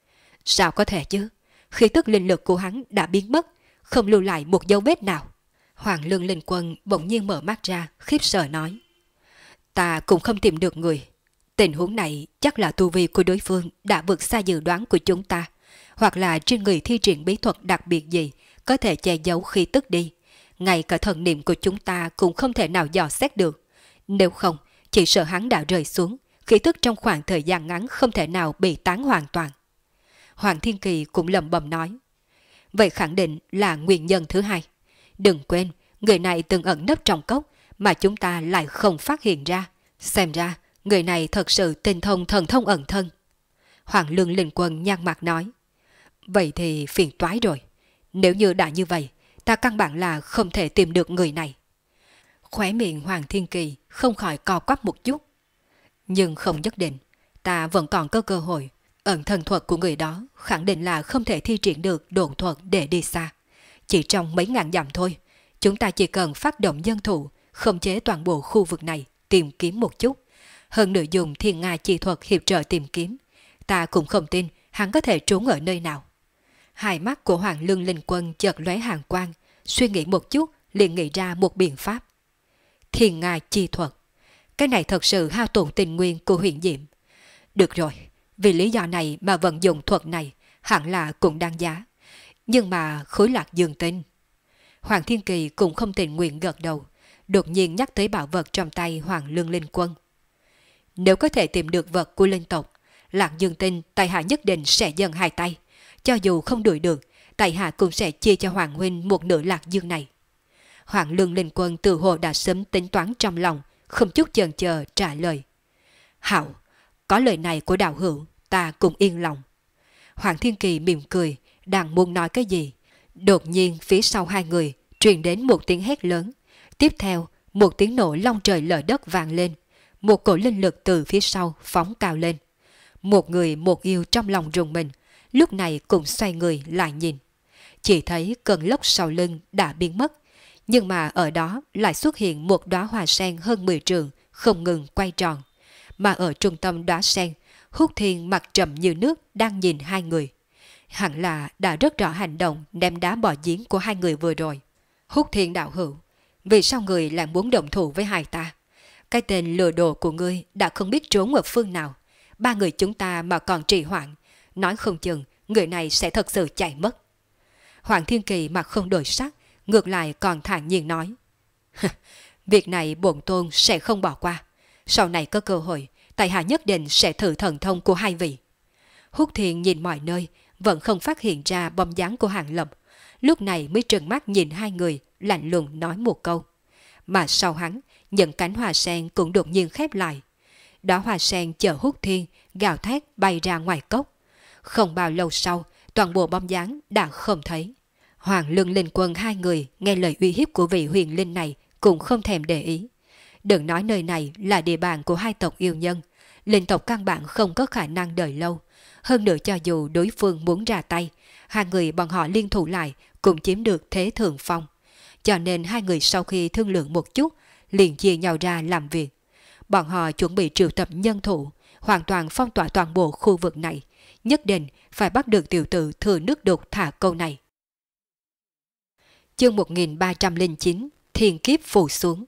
Sao có thể chứ? Khí tức linh lực của hắn đã biến mất, không lưu lại một dấu vết nào. Hoàng Lương Linh Quân bỗng nhiên mở mắt ra, khiếp sợ nói. Ta cũng không tìm được người. Tình huống này chắc là tu vi của đối phương đã vượt xa dự đoán của chúng ta, hoặc là trên người thi triển bí thuật đặc biệt gì có thể che giấu khí tức đi. Ngay cả thần niệm của chúng ta cũng không thể nào dò xét được. Nếu không, chỉ sợ hắn đã rơi xuống, khí tức trong khoảng thời gian ngắn không thể nào bị tán hoàn toàn. Hoàng Thiên Kỳ cũng lẩm bẩm nói. Vậy khẳng định là nguyên nhân thứ hai. Đừng quên, người này từng ẩn nấp trong cốc mà chúng ta lại không phát hiện ra. Xem ra, người này thật sự tinh thông thần thông ẩn thân. Hoàng Lương Linh Quân nhăn mặt nói. Vậy thì phiền toái rồi. Nếu như đã như vậy, ta căn bản là không thể tìm được người này. Khóe miệng Hoàng Thiên Kỳ không khỏi co quắp một chút. Nhưng không nhất định, ta vẫn còn có cơ hội. Ẩn thân thuật của người đó khẳng định là không thể thi triển được độn thuật để đi xa. Chỉ trong mấy ngàn dặm thôi, Chúng ta chỉ cần phát động dân thủ, khống chế toàn bộ khu vực này, tìm kiếm một chút. Hơn nữa dùng thiên nga chi thuật hiệp trợ tìm kiếm. Ta cũng không tin hắn có thể trốn ở nơi nào. Hai mắt của Hoàng Lương Linh Quân chợt lóe hàn quang, suy nghĩ một chút liền nghĩ ra một biện pháp. Thiên nga chi thuật. Cái này thật sự hao tổn tình nguyên của huyện Diệm. Được rồi, vì lý do này mà vận dụng thuật này hẳn là cũng đáng giá. Nhưng mà khối lạc dương tinh. Hoàng Thiên Kỳ cũng không tình nguyện gật đầu, đột nhiên nhắc tới bảo vật trong tay Hoàng Lương Linh Quân. Nếu có thể tìm được vật của linh tộc, lạc dương tinh tại hạ nhất định sẽ dâng hai tay. Cho dù không đuổi được, tại hạ cũng sẽ chia cho Hoàng huynh một nửa lạc dương này. Hoàng Lương Linh Quân từ hồ đã sớm tính toán trong lòng, không chút chần chờ trả lời. Hảo, có lời này của đạo hữu, ta cũng yên lòng. Hoàng Thiên Kỳ mỉm cười, đang muốn nói cái gì. Đột nhiên phía sau hai người truyền đến một tiếng hét lớn. Tiếp theo, một tiếng nổ long trời lở đất vang lên. Một cổ linh lực từ phía sau phóng cao lên. Một người một yêu trong lòng rùng mình, lúc này cũng xoay người lại nhìn. Chỉ thấy cơn lốc sau lưng đã biến mất, nhưng mà ở đó lại xuất hiện một đóa hoa sen hơn 10 trượng, không ngừng quay tròn. Mà ở trung tâm đóa sen, Húc Thiên mặt trầm như nước đang nhìn hai người. Hẳn là đã rất rõ hành động ném đá bò giếng của hai người vừa rồi. Húc Thiên đạo hữu, vì sao người lại muốn động thủ với hai ta? Cái tên lừa đồ của ngươi đã không biết trốn ở phương nào. Ba người chúng ta mà còn trì hoãn, nói không chừng người này sẽ thật sự chạy mất. Hoàng Thiên Kỳ mặt không đổi sắc, ngược lại còn thản nhiên nói. Việc này bổn tôn sẽ không bỏ qua. Sau này có cơ hội, tại hạ nhất định sẽ thử thần thông của hai vị. Húc Thiên nhìn mọi nơi, vẫn không phát hiện ra bóng dáng của Hàng Lập. Lúc này mới trừng mắt nhìn hai người, lạnh lùng nói một câu. Mà sau hắn, những cánh hoa sen cũng đột nhiên khép lại. Đó hoa sen chở Húc Thiên, gào thét bay ra ngoài cốc. Không bao lâu sau, toàn bộ bóng dáng đã không thấy. Hoàng Lương Linh Quân hai người nghe lời uy hiếp của vị huyền linh này cũng không thèm để ý. Đừng nói nơi này là địa bàn của hai tộc yêu nhân, linh tộc căn bản không có khả năng đợi lâu. Hơn nữa cho dù đối phương muốn ra tay, hai người bọn họ liên thủ lại cũng chiếm được thế thượng phong. Cho nên hai người sau khi thương lượng một chút, liền chia nhau ra làm việc. Bọn họ chuẩn bị triệu tập nhân thủ, hoàn toàn phong tỏa toàn bộ khu vực này. Nhất định phải bắt được tiểu tử thừa nước đục thả câu này. Chương 1309, Thiên kiếp phù xuống.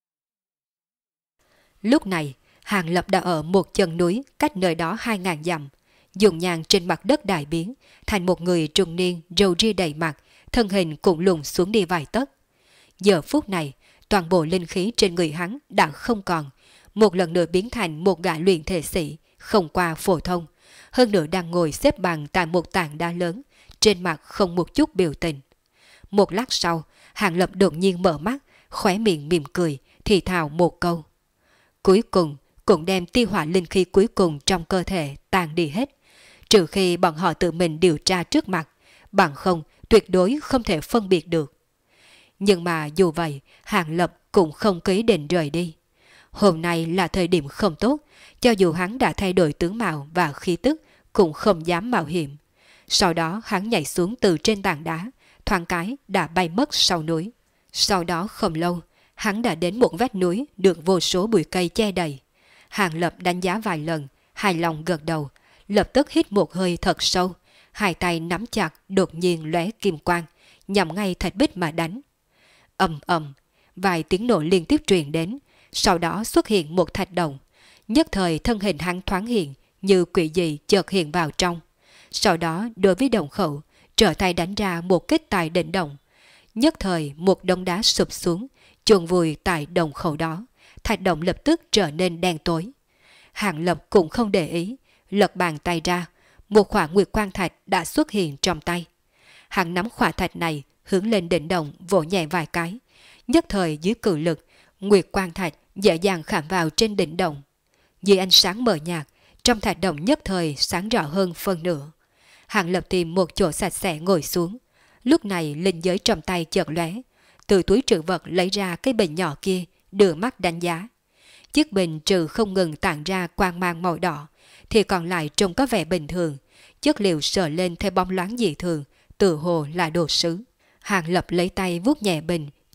Lúc này, Hàng Lập đã ở một chân núi cách nơi đó 2.000 dặm. Dùng nhang trên mặt đất đại biến, thành một người trung niên râu ria đầy mặt, thân hình cũng lùn xuống đi vài tấc. Giờ phút này, toàn bộ linh khí trên người hắn đã không còn, một lần nữa biến thành một gã luyện thể sĩ, không qua phổ thông. Hơn nữa đang ngồi xếp bằng tại một tảng đá lớn, trên mặt không một chút biểu tình. Một lát sau, Hàng Lập đột nhiên mở mắt, khóe miệng mỉm cười, thì thào một câu. Cuối cùng, cũng đem tiêu hỏa linh khí cuối cùng trong cơ thể tan đi hết. Trừ khi bọn họ tự mình điều tra trước mặt, bằng không tuyệt đối không thể phân biệt được. Nhưng mà dù vậy, Hàng Lập cũng không ý định rời đi. Hôm nay là thời điểm không tốt, cho dù hắn đã thay đổi tướng mạo và khí tức, cũng không dám mạo hiểm. Sau đó hắn nhảy xuống từ trên tảng đá, thoáng cái đã bay mất sau núi. Sau đó không lâu, hắn đã đến một vách núi được vô số bụi cây che đầy. Hàng Lập đánh giá vài lần, hài lòng gật đầu, lập tức hít một hơi thật sâu, hai tay nắm chặt đột nhiên lóe kim quang, nhằm ngay thạch bích mà đánh. Ầm ầm, vài tiếng nổ liên tiếp truyền đến, sau đó xuất hiện một thạch động. Nhất thời thân hình hắn thoáng hiện, như quỷ dị chợt hiện vào trong. Sau đó đối với động khẩu, trở tay đánh ra một kích tại đỉnh động. Nhất thời một đống đá sụp xuống, chôn vùi tại động khẩu đó. Thạch động lập tức trở nên đen tối. Hàng Lập cũng không để ý, lật bàn tay ra, một khỏa nguyệt quang thạch đã xuất hiện trong tay. Hắn nắm khỏa thạch này hướng lên đỉnh động vỗ nhẹ vài cái. Nhất thời dưới cự lực, nguyệt quang thạch dễ dàng khảm vào trên đỉnh động. Dưới ánh sáng mờ nhạt, trong thạch động nhất thời sáng rõ hơn phân nửa. Hàng Lập tìm một chỗ sạch sẽ ngồi xuống. Lúc này linh giới trong tay chợt lóe, từ túi trữ vật lấy ra cái bình nhỏ kia, đưa mắt đánh giá. Chiếc bình trừ không ngừng tản ra quang mang màu đỏ, thì còn lại trông có vẻ bình thường. Chất liệu sờ lên theo bóng loáng dị thường, tự hồ là đồ sứ. Hàng Lập lấy tay vuốt nhẹ bình,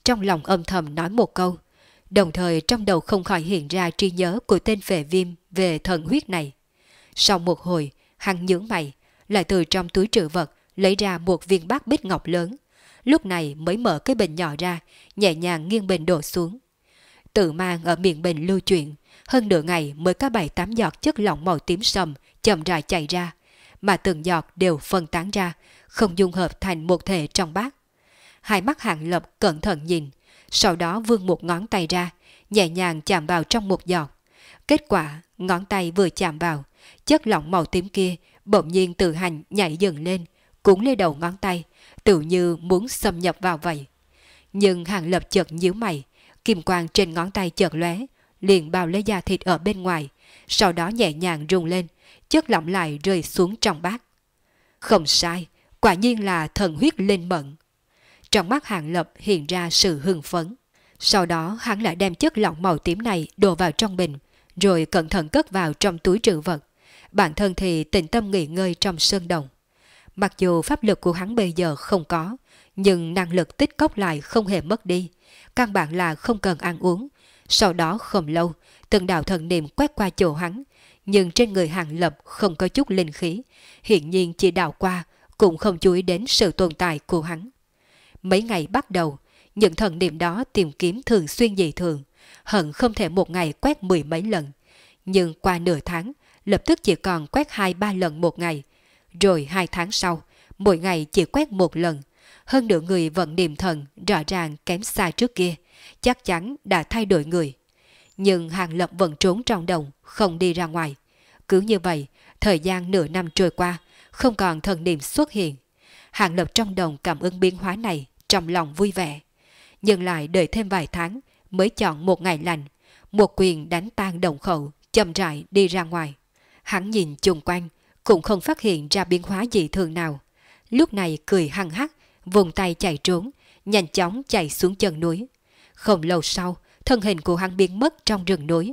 trong lòng âm thầm nói một câu, đồng thời trong đầu không khỏi hiện ra trí nhớ của tên phệ viêm về thần huyết này. Sau một hồi, hắn nhướng mày, lại từ trong túi trữ vật lấy ra một viên bát bích ngọc lớn. Lúc này mới mở cái bình nhỏ ra, nhẹ nhàng nghiêng bình đổ xuống. Tự mang ở miệng bình lưu chuyển, hơn nửa ngày mới có 7-8 giọt chất lỏng màu tím sầm chậm rãi chảy ra, mà từng giọt đều phân tán ra, không dung hợp thành một thể trong bát. Hai mắt Hàng Lập cẩn thận nhìn, sau đó vươn một ngón tay ra, nhẹ nhàng chạm vào trong một giọt. Kết quả, ngón tay vừa chạm vào, chất lỏng màu tím kia bỗng nhiên tự hành nhảy dần lên, cuốn lên đầu ngón tay, tự như muốn xâm nhập vào vậy. Nhưng Hàng Lập chợt nhíu mày, kim quang trên ngón tay chợt lóe, liền bao lấy da thịt ở bên ngoài, sau đó nhẹ nhàng rung lên, chất lỏng lại rơi xuống trong bát. Không sai, quả nhiên là thần huyết linh mẫn. Trong mắt Hàng Lập hiện ra sự hưng phấn. Sau đó hắn lại đem chất lỏng màu tím này đổ vào trong bình, rồi cẩn thận cất vào trong túi trữ vật. Bản thân thì tĩnh tâm nghỉ ngơi trong sơn đồng. Mặc dù pháp lực của hắn bây giờ không có, nhưng năng lực tích cóp lại không hề mất đi. Căn bản là không cần ăn uống. Sau đó không lâu, từng đạo thần niệm quét qua chỗ hắn, nhưng trên người Hàng Lập không có chút linh khí, hiện nhiên chỉ đảo qua, cũng không chú ý đến sự tồn tại của hắn. Mấy ngày bắt đầu, những thần niệm đó tìm kiếm thường xuyên dị thường, hận không thể một ngày quét 10 mấy lần. Nhưng qua nửa tháng, lập tức chỉ còn quét 2-3 lần một ngày. Rồi 2 tháng sau, mỗi ngày chỉ quét 1 lần. Hơn nửa người vận niệm thần rõ ràng kém xa trước kia, chắc chắn đã thay đổi người. Nhưng Hàng Lập vẫn trốn trong đồng, không đi ra ngoài. Cứ như vậy, thời gian nửa năm trôi qua, không còn thần niệm xuất hiện. Hàng Lập trong đồng cảm ứng biến hóa này, trong lòng vui vẻ. Nhưng lại đợi thêm vài tháng, mới chọn một ngày lành, một quyền đánh tan đồng khẩu, chậm rãi đi ra ngoài. Hắn nhìn chung quanh, cũng không phát hiện ra biến hóa gì thường nào. Lúc này cười hăng hắc, vùng tay chạy trốn, nhanh chóng chạy xuống chân núi. Không lâu sau, thân hình của hắn biến mất trong rừng núi.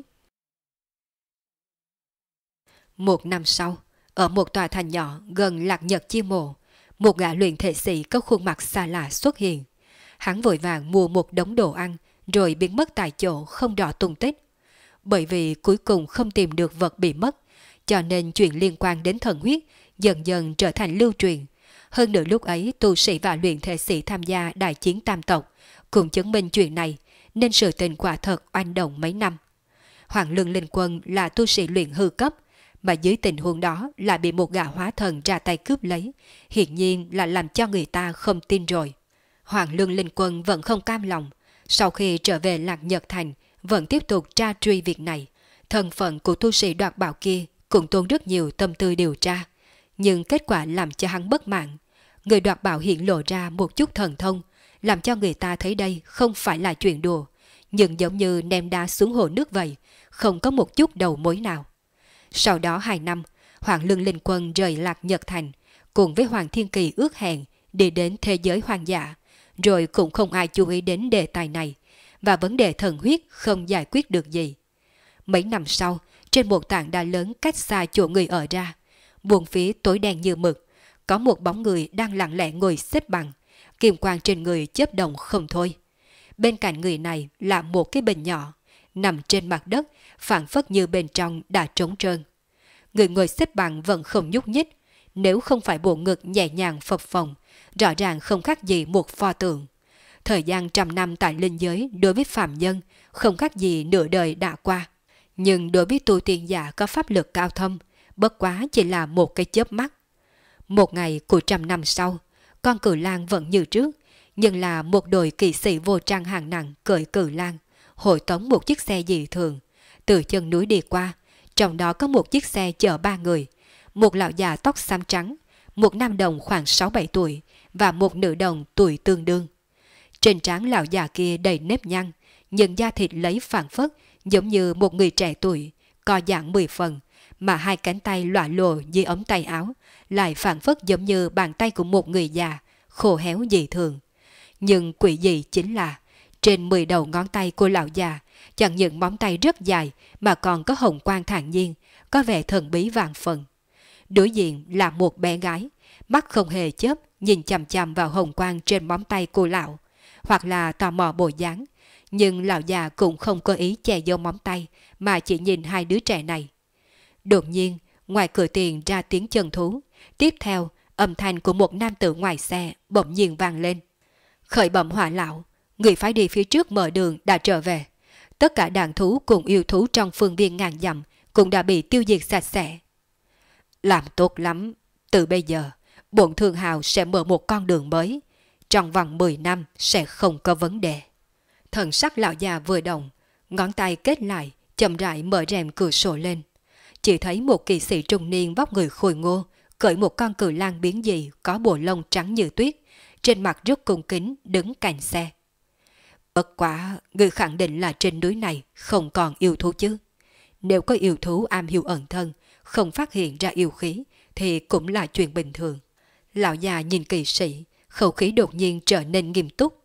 1 năm sau, ở một tòa thành nhỏ gần Lạc Nhật Chi Mộ, một gã luyện thể sĩ có khuôn mặt xa lạ xuất hiện. Hắn vội vàng mua một đống đồ ăn, rồi biến mất tại chỗ không rõ tung tích. Bởi vì cuối cùng không tìm được vật bị mất, cho nên chuyện liên quan đến thần huyết dần dần trở thành lưu truyền. Hơn nữa lúc ấy tu sĩ và luyện thể sĩ tham gia đại chiến tam tộc cũng chứng minh chuyện này, nên sự tình quả thật oanh động mấy năm. Hoàng Lương Linh Quân là tu sĩ luyện hư cấp, mà dưới tình huống đó lại bị một gã hóa thần ra tay cướp lấy, hiển nhiên là làm cho người ta không tin rồi. Hoàng Lương Linh Quân vẫn không cam lòng, sau khi trở về Lạc Nhật Thành vẫn tiếp tục tra truy việc này. Thân phận của tu sĩ đoạt bảo kia cũng tốn rất nhiều tâm tư điều tra, nhưng kết quả làm cho hắn bất mãn. Người đoạt bảo hiện lộ ra một chút thần thông, làm cho người ta thấy đây không phải là chuyện đùa, nhưng giống như ném đá xuống hồ nước vậy, không có một chút đầu mối nào. Sau đó 2 năm, Hoàng Lương Linh Quân rời Lạc Nhật Thành, cùng với Hoàng Thiên Kỳ ước hẹn đi đến thế giới hoang dã, rồi cũng không ai chú ý đến đề tài này, và vấn đề thần huyết không giải quyết được gì. Mấy năm sau, trên một tảng đá lớn cách xa chỗ người ở ra, buồng phía tối đen như mực, có một bóng người đang lặng lẽ ngồi xếp bằng, kim quang trên người chớp động không thôi. Bên cạnh người này là một cái bình nhỏ, nằm trên mặt đất, phảng phất như bên trong đã trống trơn. Người ngồi xếp bằng vẫn không nhúc nhích, nếu không phải bộ ngực nhẹ nhàng phập phồng, rõ ràng không khác gì một pho tượng. Thời gian trăm năm tại linh giới đối với phàm nhân không khác gì nửa đời đã qua, nhưng đối với tu tiên giả có pháp lực cao thâm, bất quá chỉ là một cái chớp mắt. Một ngày của 100 năm sau, con cử lang vẫn như trước, nhưng là một đội kỵ sĩ vô trang hạng nặng cưỡi cử lang, hội tống một chiếc xe dị thường, từ chân núi đi qua, trong đó có một chiếc xe chở 3 người, một lão già tóc xám trắng, một nam đồng khoảng 6-7 tuổi và một nữ đồng tuổi tương đương. Trên trán lão già kia đầy nếp nhăn, nhưng da thịt lấy phảng phất giống như một người trẻ tuổi, co giãn 10 phần, mà hai cánh tay lọa lộ dưới ống tay áo lại phảng phất giống như bàn tay của một người già, khô héo dị thường. Nhưng quỷ dị chính là trên 10 đầu ngón tay của lão già, chẳng những móng tay rất dài mà còn có hồng quang thản nhiên, có vẻ thần bí vạn phần. Đối diện là một bé gái, mắt không hề chớp nhìn chằm chằm vào hồng quang trên móng tay của lão. hoặc là tò mò bộ dáng, nhưng lão già cũng không có ý che giấu móng tay, mà chỉ nhìn hai đứa trẻ này. Đột nhiên, ngoài cửa tiền ra tiếng chân thú, tiếp theo âm thanh của một nam tử ngoài xe bỗng nhiên vang lên. Khởi bẩm Hỏa lão, người phải đi phía trước mở đường đã trở về. Tất cả đàn thú cùng yêu thú trong phương viên ngàn dặm cũng đã bị tiêu diệt sạch sẽ. Làm tốt lắm, từ bây giờ, bổn thương hào sẽ mở một con đường mới. Trong vòng 10 năm sẽ không có vấn đề. Thần sắc lão già vừa động, ngón tay kết lại, chậm rãi mở rèm cửa sổ lên. Chỉ thấy một kỵ sĩ trung niên vóc người khôi ngô, cởi một con cự lang biến dị có bộ lông trắng như tuyết, trên mặt rất cung kính đứng cạnh xe. Bất quá, người khẳng định là trên núi này không còn yêu thú chứ. Nếu có yêu thú am hiểu ẩn thân, không phát hiện ra yêu khí, thì cũng là chuyện bình thường. Lão già nhìn kỵ sĩ, khẩu khí đột nhiên trở nên nghiêm túc.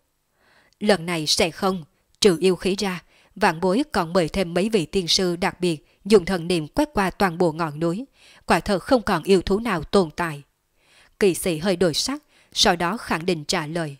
Lần này sẽ không, trừ yêu khí ra, vạn bối còn mời thêm mấy vị tiên sư đặc biệt dùng thần niệm quét qua toàn bộ ngọn núi, quả thật không còn yêu thú nào tồn tại. Kỵ sĩ hơi đổi sắc, sau đó khẳng định trả lời.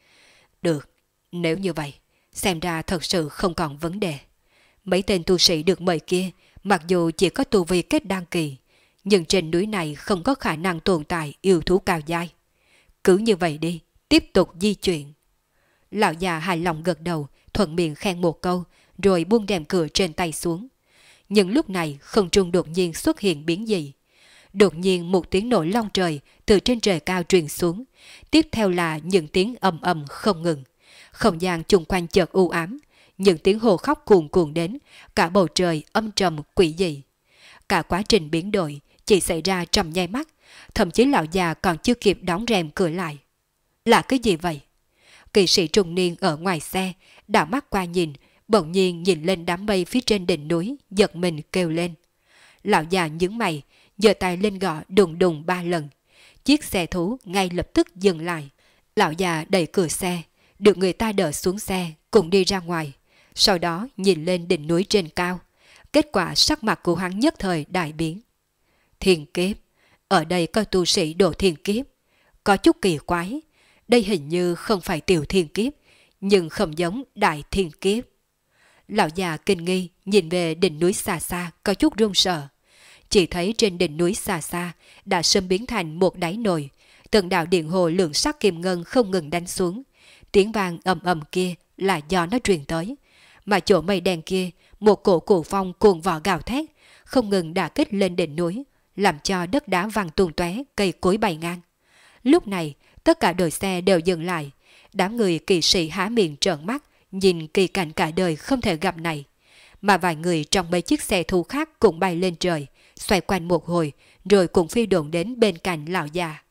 Được, nếu như vậy, xem ra thật sự không còn vấn đề. Mấy tên tu sĩ được mời kia, mặc dù chỉ có tu vi kết đan kỳ, nhưng trên núi này không có khả năng tồn tại yêu thú cao giai. Cứ như vậy đi, tiếp tục di chuyển. Lão già hài lòng gật đầu, thuận miệng khen một câu, rồi buông rèm cửa trên tay xuống. Nhưng lúc này không trung đột nhiên xuất hiện biến dị. Đột nhiên một tiếng nổ long trời từ trên trời cao truyền xuống, tiếp theo là những tiếng ầm ầm không ngừng. Không gian chung quanh chợt u ám, những tiếng hô khóc cuồn cuộn đến, cả bầu trời âm trầm quỷ dị. Cả quá trình biến đổi chỉ xảy ra trong nháy mắt, thậm chí lão già còn chưa kịp đóng rèm cửa lại. Là cái gì vậy? Kỵ sĩ trung niên ở ngoài xe, đảo mắt qua nhìn, bỗng nhiên nhìn lên đám mây phía trên đỉnh núi, giật mình kêu lên. Lão già nhướng mày, giơ tay lên gõ đùng đùng 3 lần. Chiếc xe thú ngay lập tức dừng lại. Lão già đẩy cửa xe, được người ta đỡ xuống xe, cùng đi ra ngoài. Sau đó nhìn lên đỉnh núi trên cao. Kết quả sắc mặt của hắn nhất thời đại biến. Thiên kiếp, ở đây có tu sĩ độ thiên kiếp. Có chút kỳ quái, đây hình như không phải tiểu thiên kiếp, nhưng không giống đại thiên kiếp. Lão già kinh nghi nhìn về đỉnh núi xa xa có chút run sợ. Chỉ thấy trên đỉnh núi xa xa đã sớm biến thành một đáy nồi, từng đạo điện hồ lượng sắc kim ngân không ngừng đánh xuống. Tiếng vang ầm ầm kia là do nó truyền tới, mà chỗ mây đen kia một cổ cuồng phong cuồng vỏ gào thét, không ngừng đả kích lên đỉnh núi, làm cho đất đá văng tung tóe, cây cối bay ngang. Lúc này tất cả đội xe đều dừng lại, đám người kỵ sĩ há miệng trợn mắt nhìn kỳ cảnh cả đời không thể gặp này. Mà vài người trong mấy chiếc xe thú khác cũng bay lên trời, xoay quanh một hồi, rồi cũng phi độn đến bên cạnh lão già.